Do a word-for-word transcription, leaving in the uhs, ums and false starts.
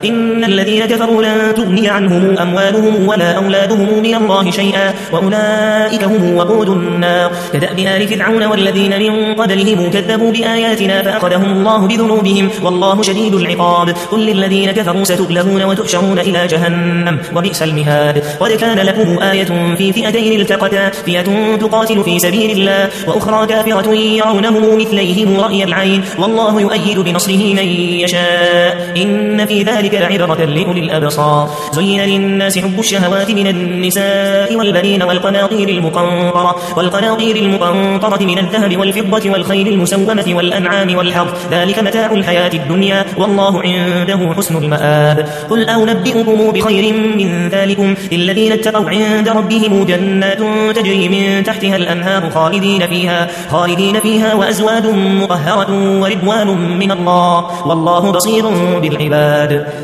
إن الذين كفروا لن تغني عنهم أموالهم ولا أولادهم من الله شيئا وأولئك هم وقود النار كدأب آل فرعون والذين من قبلهم كذبوا بآياتنا فأخذهم الله بذنوبهم والله شديد العقاب قل للذين كفروا ستغلبون وتحشرون إلى جهنم وبئس المهاد قد كان لكم آية في فئتين التقتا فئة تقاتل في سبيل الله وأخرى كافرة يرونهم مثليهم رأي العين والله يؤيد بنصره من يشاء إن في ذلك لعبرة لأولي الأبصار زين للناس حب الشهوات من النساء والبنين والقناطير المقنطرة والقناطير المقنطرة من الذهب والفضة والخيل المسومة والأنعام والحرث ذلك متاع الحياة الدنيا والله عنده حسن المآب قل أنبئكم بخير من ذلكم للذين اتقوا عند ربهم جنات تجري من تحتها الأنهار خالدين فيها خالدين فيها وأزواج مطهرة ورضوان من الله والله بصير بالعباد